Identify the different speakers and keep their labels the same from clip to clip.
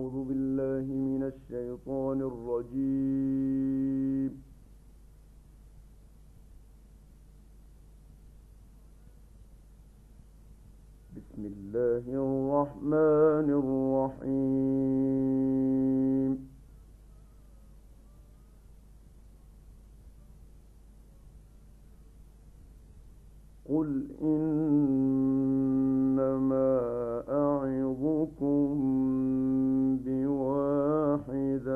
Speaker 1: أعوذ بالله من الشيطان الرجيم. بسم الله الرحمن الرحيم. قل إنما أعظكم بواحدة،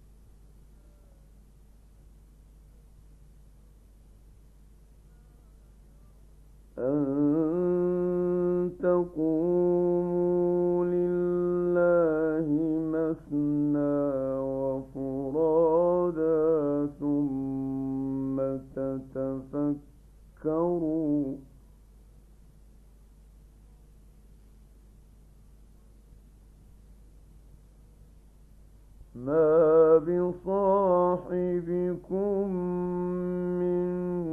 Speaker 1: أن تقوموا لله مثنى وفرادا ثم تتفكروا ما بصاحبكم من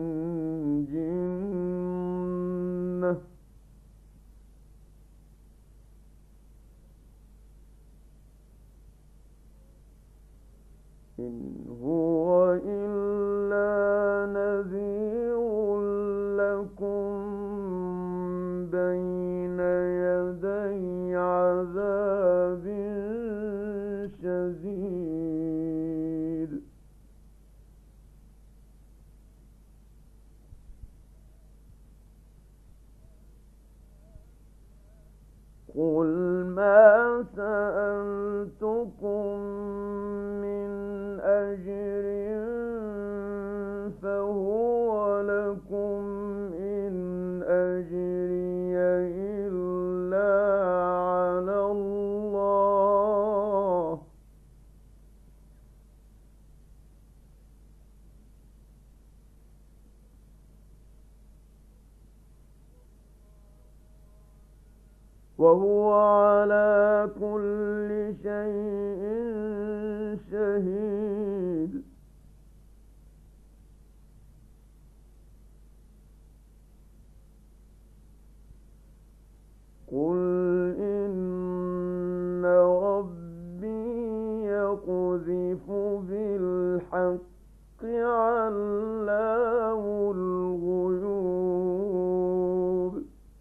Speaker 1: جنة، إن هو إلا نذير لكم بين يدي عذاب شديد. قل ما سألتكم من أجر فهو لكم، إن أجري إلا على الله، وهو على كل شيء شهيد. قل إن ربي يقذف بالحق علام الغيوب.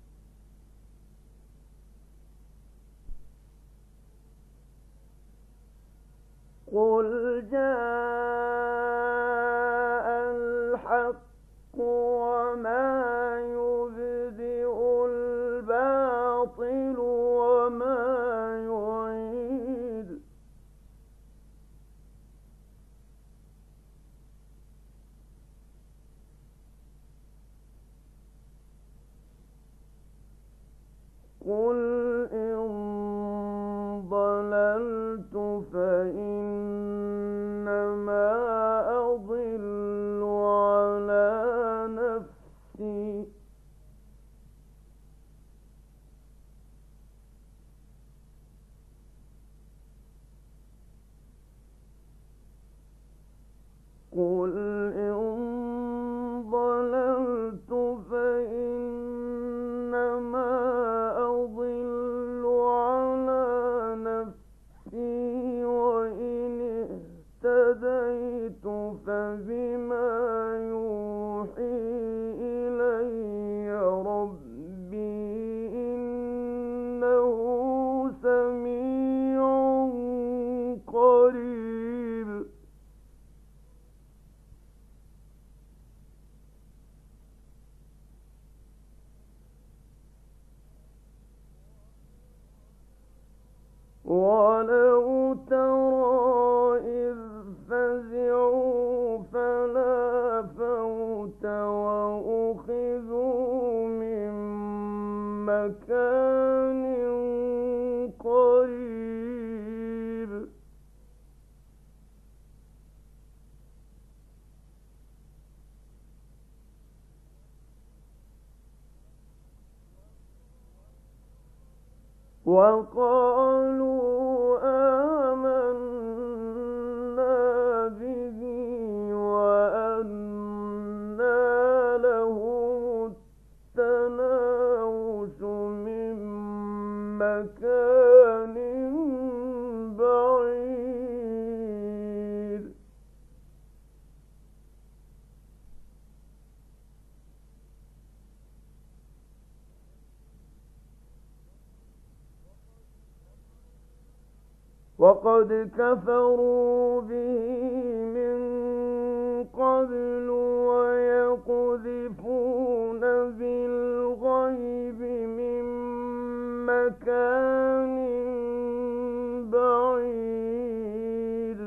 Speaker 1: قل جاء الحق وما يبدئ الباطل وما يعيد. قل إن ضللت فإنما أضل على نفسي، قل إن ضللت فإنما أضل على نفسي، وإن اهتديت فبما يوحي إلي ربي إنه سميع قريب. ولو ترى إذ فزعوا فلا فوت وأخذوا من مكان قريب. وقالوا آمنا به وأنى لهم التناوش من مكان وقد كفروا به من قبل ويقذفون بالغيب من مكان بعيد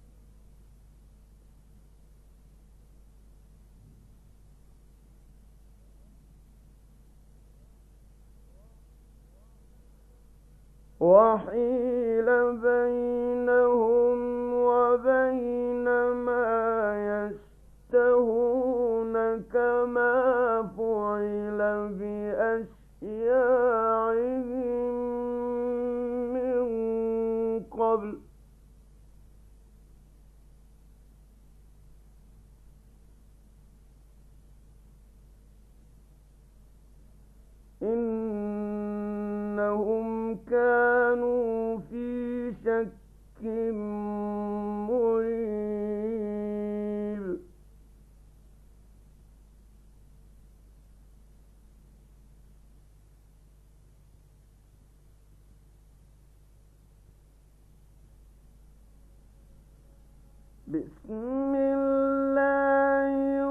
Speaker 1: وحيل بينهم وبين ما يشتهون كما فعل بأشياعهم من قبل إنهم كانوا في شك مريب بسم الله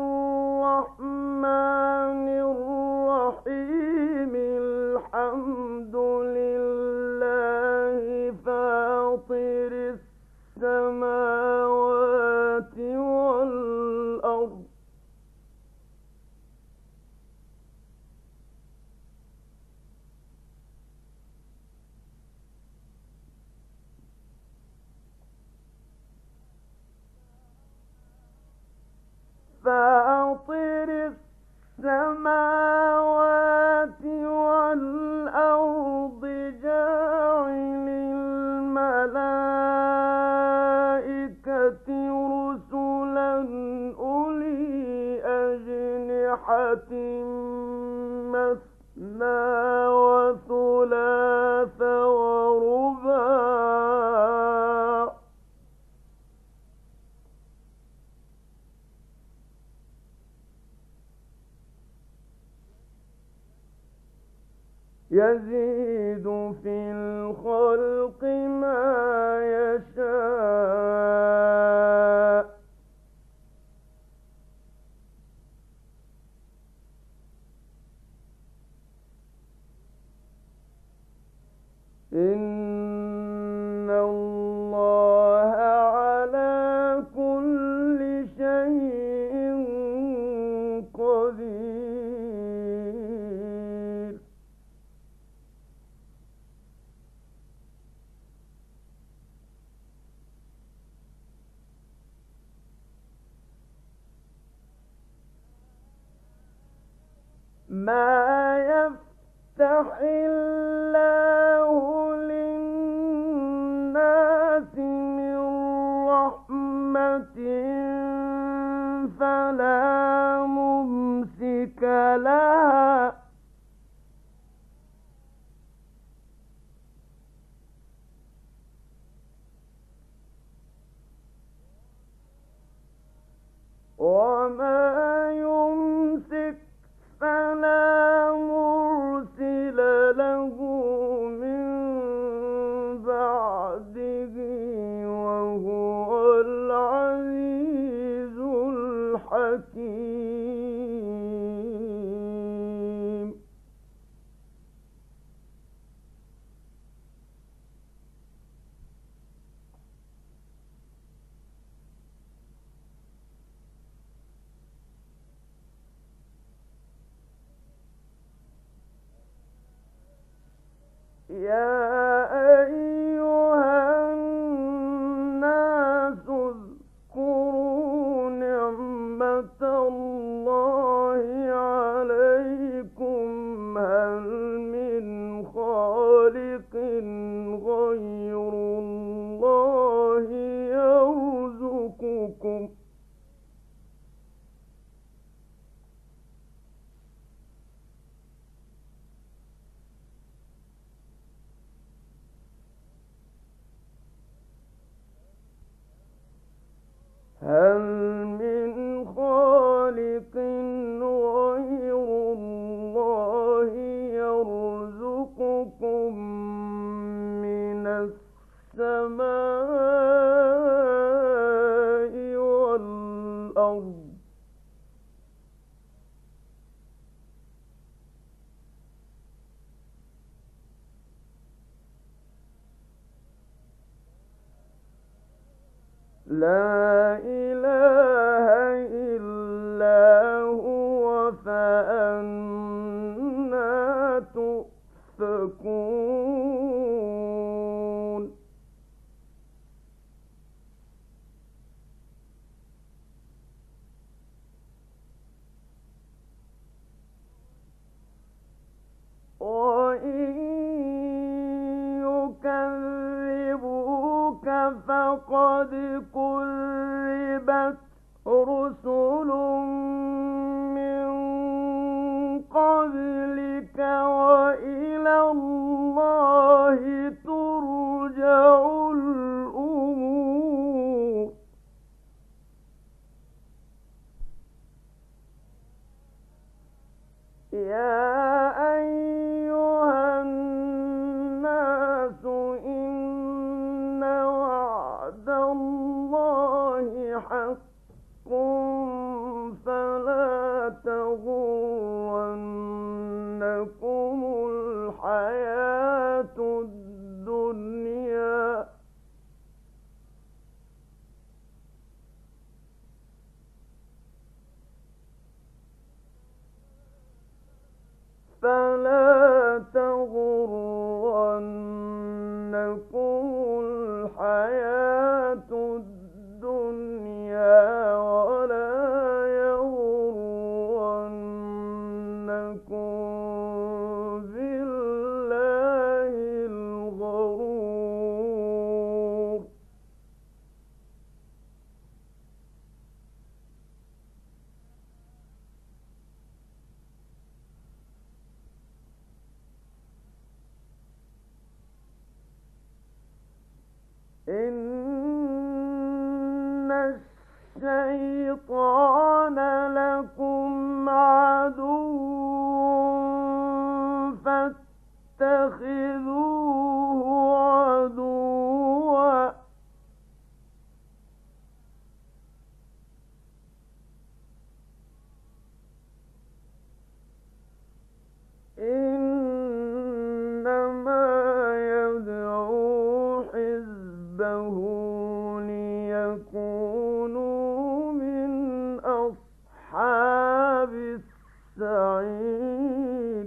Speaker 1: الرحمن الرحيم الحمد لله فاطر السماوات والأرض فاطر السماوات والأرض جاعل الملائكة رسلا أولي أجنحة مثنى وثلاث ورباع يزيد في الخلق ما يشاء إن الله على كل شيء قدير ما يفتح الله للناس من رحمة فلا ممسك لها وما يمسك فلا مرسل له من بعده وهو العزيز الحكيم يا أيها الناس اذكروا نعمة الله عليكم هل من خالق غير الله يرزقكم السماء والأرض لا إله إلا هو فأنى تؤفكون وإن يكذبوك فقد كذبت رسل من قبلك وإلى الله ترجع الأمور يا أيها الناس إن وعد الله حق فلا تغرنكم الحياة الدنيا فلا تغرنكم الحياة الدنيا ولا يغرنكم بالله الغرور إن الشيطان لكم عدو فاتخذوه عدوا إنما يدعو حزبه ليكونوا من أصحاب السعير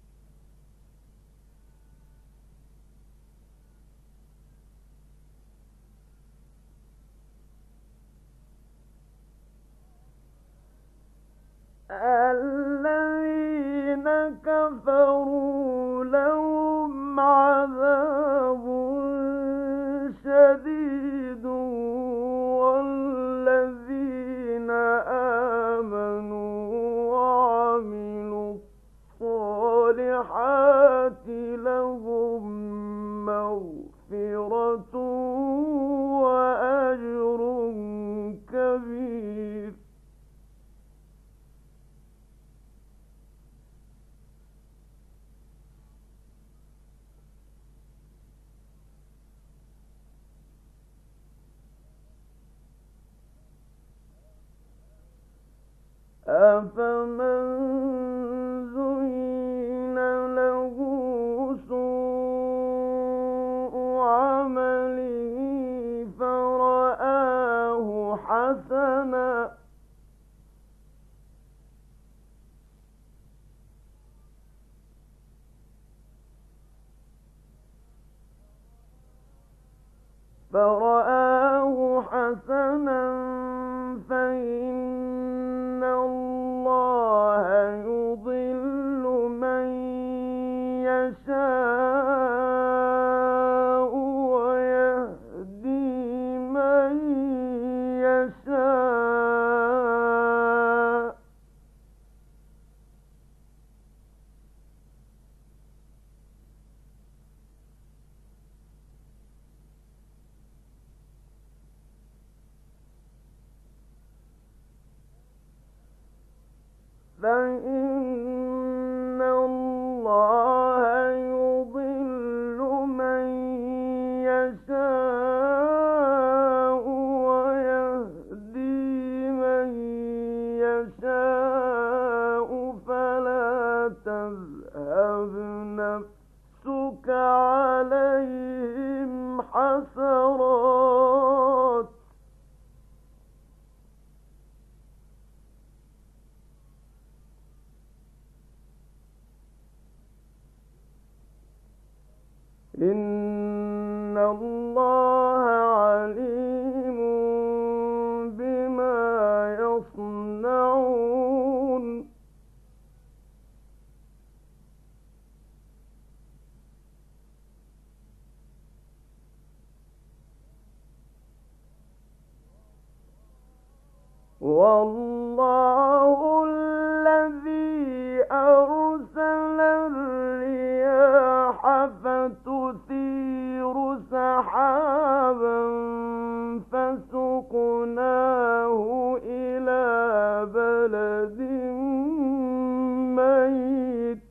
Speaker 1: الذين كفروا لهم عذاب شديد والذين آمنوا وعملوا الصالحات لهم مغفرة وأجر كبير أفمن زين له سوء عمله فرآه حسنا فإن الله يضل من يشاء ويهدي من يشاء فإن الله يضل من يشاء يمينك عليهم حسرات إن الله عليم بما يصنعون والله الذي أرسل الرياح فتثير سحابا فسقناه إلى بلد ميت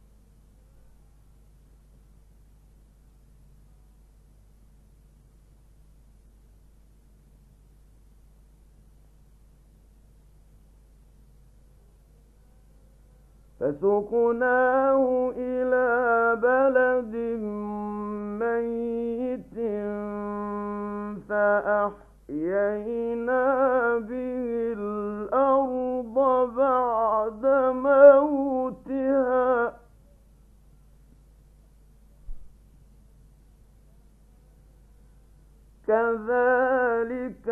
Speaker 1: فسقناه إلى بلد ميت فأحيينا به الأرض بعد موتها كذلك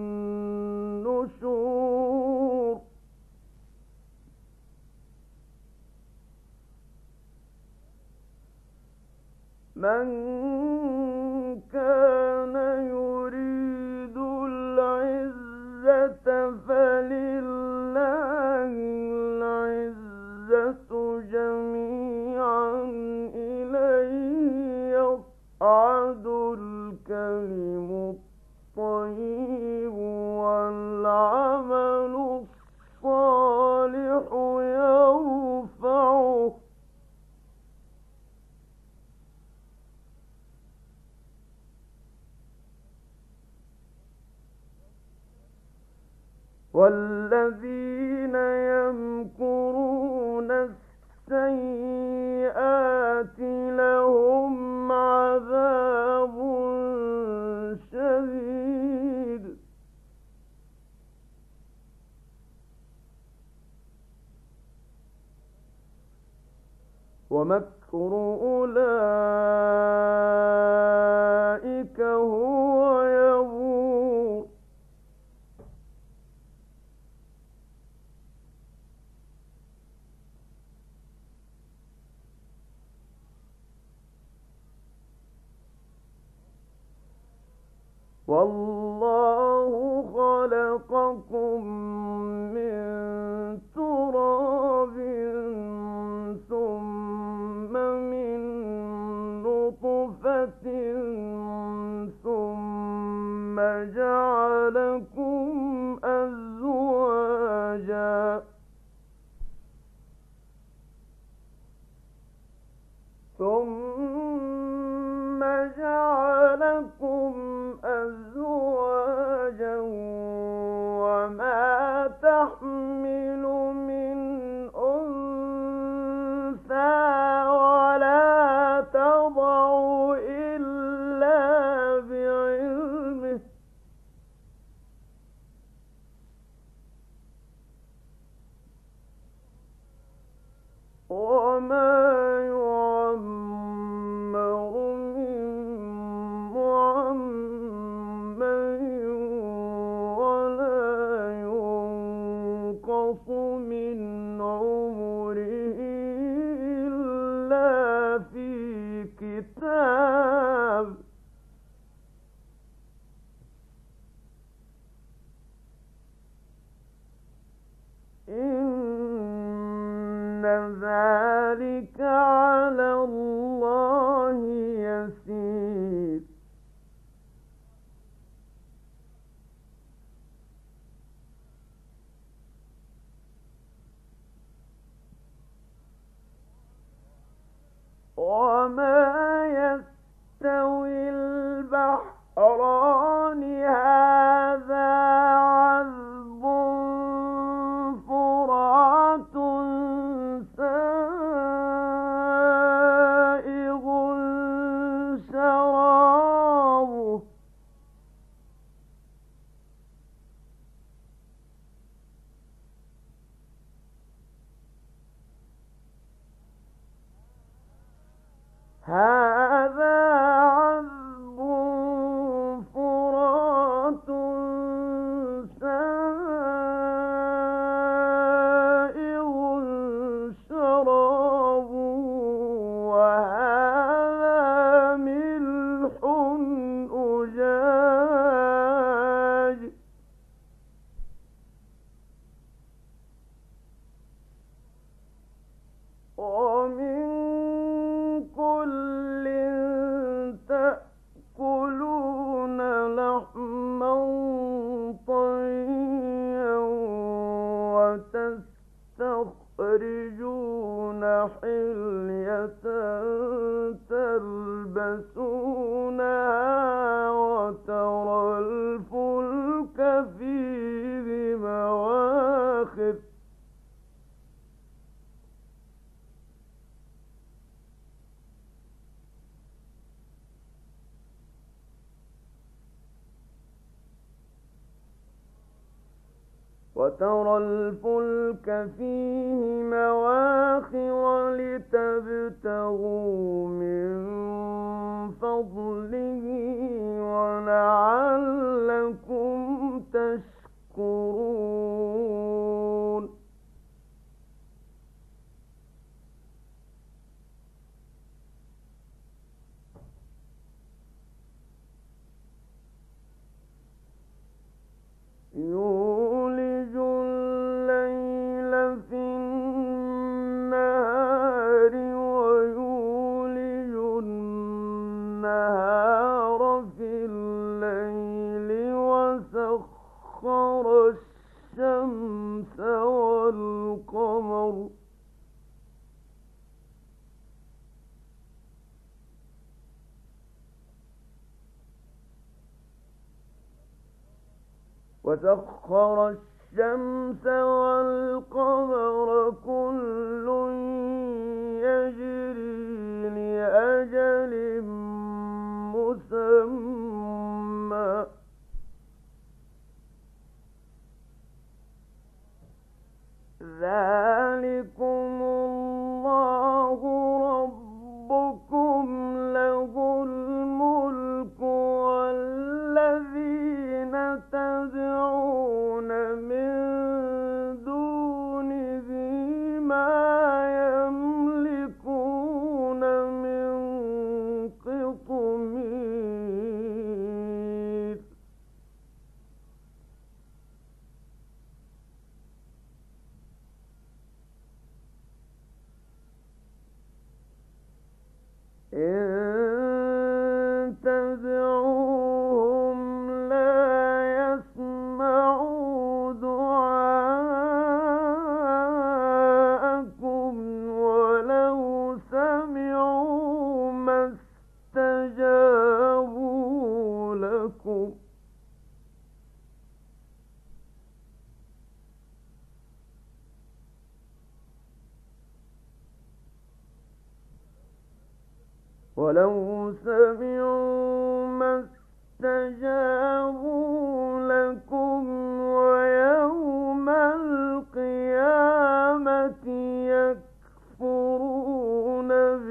Speaker 1: النشور من كان يريد العزة فلله العزة جميعا إليه يصعد الكلم الطيب والعمل الصالح يرفعه والذين يمكرون السيئات لهم عذاب شديد ومكر أولئك هو يبور والله خلقكم من تراب ثم من نطفة ثم جعلكم أزواجا أزواجا وما تحمل من أنثى ولا تضع إلا بعلمه وما يعمر من معمر ولا ينقص من عمره إلا في كتاب إن ذلك على الله يسير وما يستوي البحران هذا عذب فرات سائغ هذا عذب فرات سائغ شرابه وهذا ملح أجاج ومن كل تأكلون لحما طريا وتستخرجون حلية تلبسونها وترى الفلك فيه مواخر لتبتغوا من فضله ولعلكم تشكرون يولج الليل في النهار ويولج النهار في الليل وسخر الشمس والقمر كل يجري لأجل مسمى ذلكم الله ربكم له الملك والذين تدعون من دونه ما يملكون من قطمير إن تدعوهم لا يسمعوا دعاءكم ولو سمعوا ما استجابوا لكم ويوم القيامة يكفرون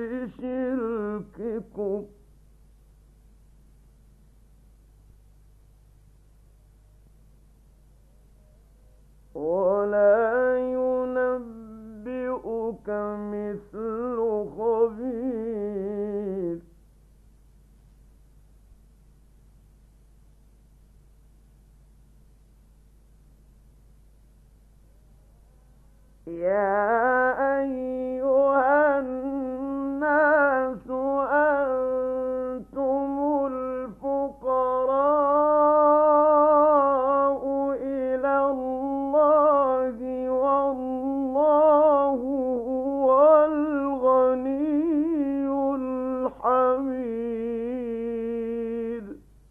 Speaker 1: بشرككم ولا ينبئك مثل خبير يا أيها الناس أنتم الفقراء إلى الله والله هو الغني الحميد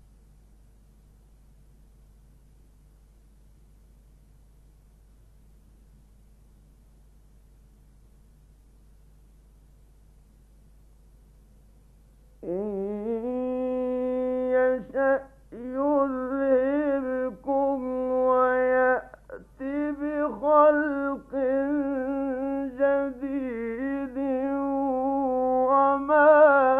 Speaker 1: إن يشأ يذهبكم ويأت بخلق جديد وما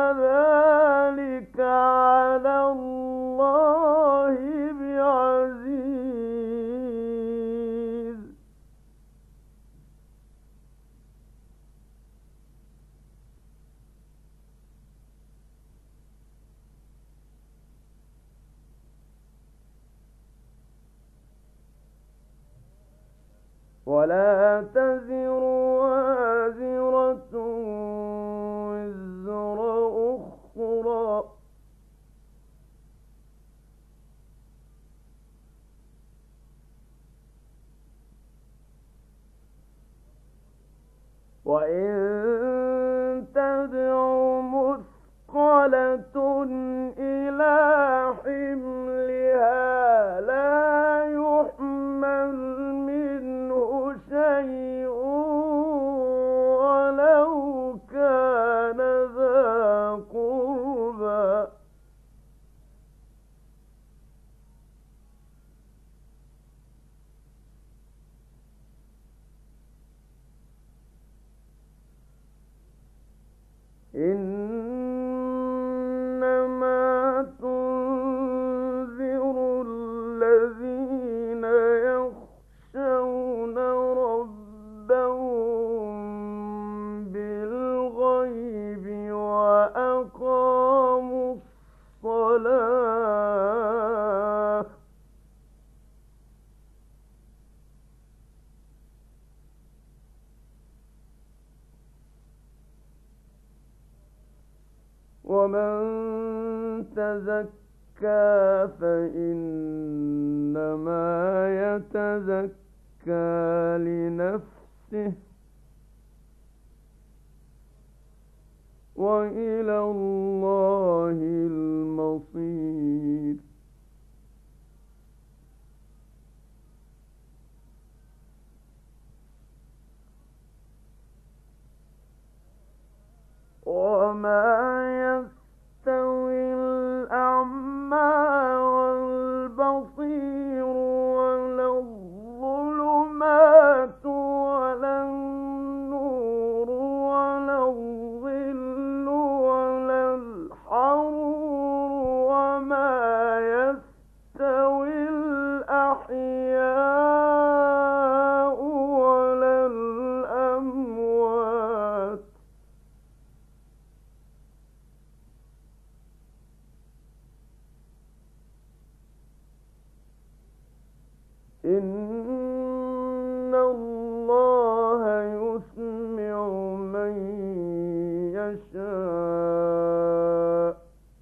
Speaker 1: ولا تزر وازرة وزر أخرى، وإن تدع مثقلة إلى حملها لا يحمل منه شيء ولو كان ذا قربى، إنما تنذر الذين يخشون ربهم بالغيب وأقاموا الصلاة، ومن تزكى فإنما يتزكى لنفسه، وإلى الله المصير. وما يستوي الأعمى والبصير ولا الظلمات ولا النور ولا الظل ولا الحرور، وما يستوي الأحياء ولا الأموات، إن الله يسمع من يشاء،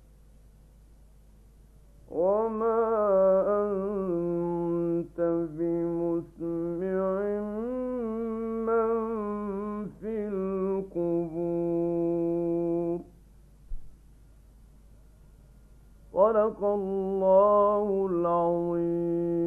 Speaker 1: وما أنت بمسمع من في القبور. صدق الله العظيم.